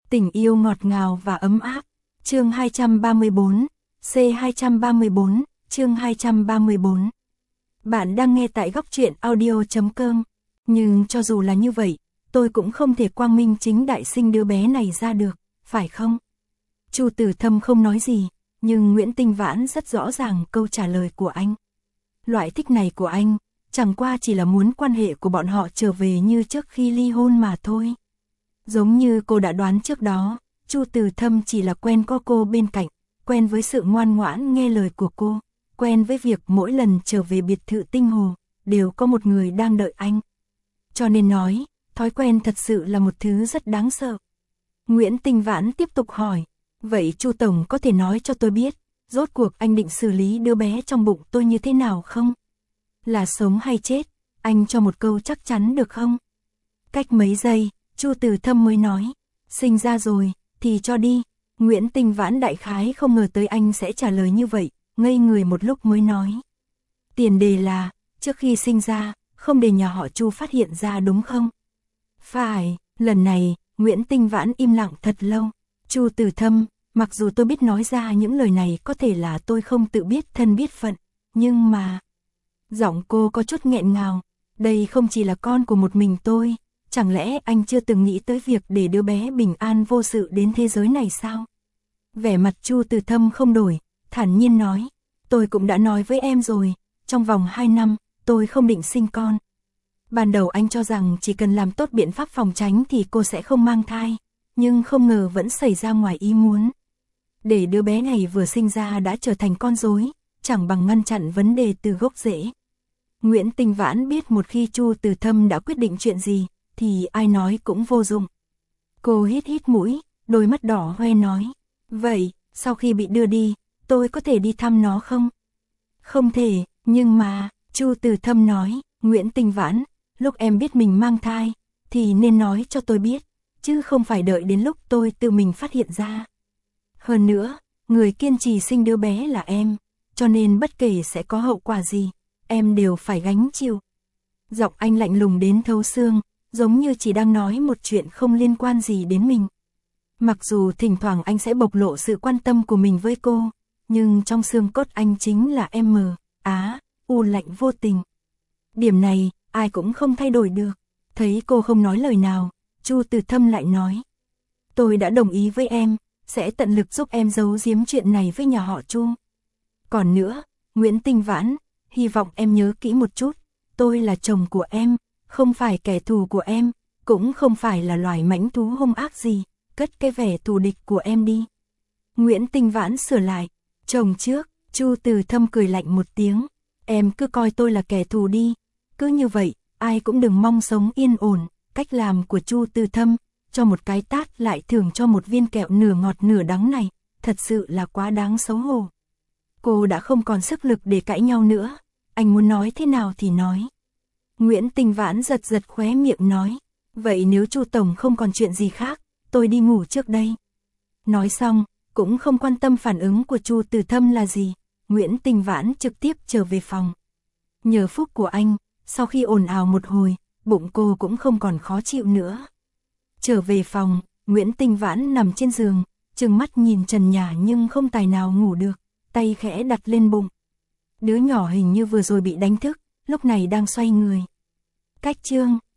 Tình yêu ngọt ngào và ấm áp. Chương 234, C234, chương 234. Bạn đang nghe tại góc truyện audio.com. Nhưng cho dù là như vậy, tôi cũng không thể quang minh chính đại sinh đứa bé này ra được, phải không? Chu Tử Thâm không nói gì, nhưng Nguyễn Tinh Vãn rất rõ ràng câu trả lời của anh. Loại thích này của anh, chẳng qua chỉ là muốn quan hệ của bọn họ trở về như trước khi ly hôn mà thôi. Giống như cô đã đoán trước đó, Chu Tử Thâm chỉ là quen có cô bên cạnh, quen với sự ngoan ngoãn nghe lời của cô, quen với việc mỗi lần trở về biệt thự Tinh Hồ, đều có một người đang đợi anh. Cho nên nói, thói quen thật sự là một thứ rất đáng sợ. Nguyễn Tinh Vãn tiếp tục hỏi, vậy Chu Tổng có thể nói cho tôi biết, rốt cuộc anh định xử lý đứa bé trong bụng tôi như thế nào không? Là sống hay chết, anh cho một câu chắc chắn được không? Cách mấy giây, Chu Tử Thâm mới nói, sinh ra rồi, thì cho đi. Nguyễn Tinh Vãn đại khái không ngờ tới anh sẽ trả lời như vậy, ngây người một lúc mới nói. Tiền đề là, trước khi sinh ra, không để nhà họ Chu phát hiện ra đúng không? Phải, lần này, Nguyễn Tinh Vãn im lặng thật lâu. Chu Tử Thâm, mặc dù tôi biết nói ra những lời này có thể là tôi không tự biết thân biết phận, nhưng mà... Giọng cô có chút nghẹn ngào, đây không chỉ là con của một mình tôi, chẳng lẽ anh chưa từng nghĩ tới việc để đứa bé bình an vô sự đến thế giới này sao? Vẻ mặt Chu Tử Thâm không đổi, thản nhiên nói, tôi cũng đã nói với em rồi, trong vòng 2 năm, tôi không định sinh con. Ban đầu anh cho rằng chỉ cần làm tốt biện pháp phòng tránh thì cô sẽ không mang thai, nhưng không ngờ vẫn xảy ra ngoài ý muốn. Để đứa bé này vừa sinh ra đã trở thành con rối, chẳng bằng ngăn chặn vấn đề từ gốc rễ. Nguyễn Tinh Vãn biết một khi Chu Tử Thâm đã quyết định chuyện gì, thì ai nói cũng vô dụng. Cô hít hít mũi, đôi mắt đỏ hoe nói, vậy, sau khi bị đưa đi, tôi có thể đi thăm nó không? Không thể, nhưng mà, Chu Tử Thâm nói, Nguyễn Tinh Vãn, lúc em biết mình mang thai, thì nên nói cho tôi biết, chứ không phải đợi đến lúc tôi tự mình phát hiện ra. Hơn nữa, người kiên trì sinh đứa bé là em, cho nên bất kể sẽ có hậu quả gì, em đều phải gánh chịu. Giọng anh lạnh lùng đến thấu xương, giống như chỉ đang nói một chuyện không liên quan gì đến mình. Mặc dù thỉnh thoảng anh sẽ bộc lộ sự quan tâm của mình với cô, nhưng trong xương cốt anh chính là u lạnh vô tình. Điểm này, ai cũng không thay đổi được. Thấy cô không nói lời nào, Chu Tử Thâm lại nói. Tôi đã đồng ý với em, sẽ tận lực giúp em giấu giếm chuyện này với nhà họ Chu. Còn nữa, Nguyễn Tinh Vãn, hy vọng em nhớ kỹ một chút, tôi là chồng của em, không phải kẻ thù của em, cũng không phải là loài mãnh thú hung ác gì, cất cái vẻ thù địch của em đi. Nguyễn Tinh Vãn sửa lại, chồng trước, Chu Tử Thâm cười lạnh một tiếng, em cứ coi tôi là kẻ thù đi, cứ như vậy, ai cũng đừng mong sống yên ổn. Cách làm của Chu Tử Thâm, cho một cái tát lại thưởng cho một viên kẹo nửa ngọt nửa đắng này, thật sự là quá đáng xấu hổ. Cô đã không còn sức lực để cãi nhau nữa, anh muốn nói thế nào thì nói. Nguyễn Tinh Vãn giật giật khóe miệng nói, vậy nếu Chu Tổng không còn chuyện gì khác, tôi đi ngủ trước đây. Nói xong, cũng không quan tâm phản ứng của Chu Tử Thâm là gì, Nguyễn Tinh Vãn trực tiếp trở về phòng. Nhờ phúc của anh, sau khi ồn ào một hồi, bụng cô cũng không còn khó chịu nữa. Trở về phòng, Nguyễn Tinh Vãn nằm trên giường, trừng mắt nhìn trần nhà nhưng không tài nào ngủ được, tay khẽ đặt lên bụng. Đứa nhỏ hình như vừa rồi bị đánh thức, lúc này đang xoay người. Cách chương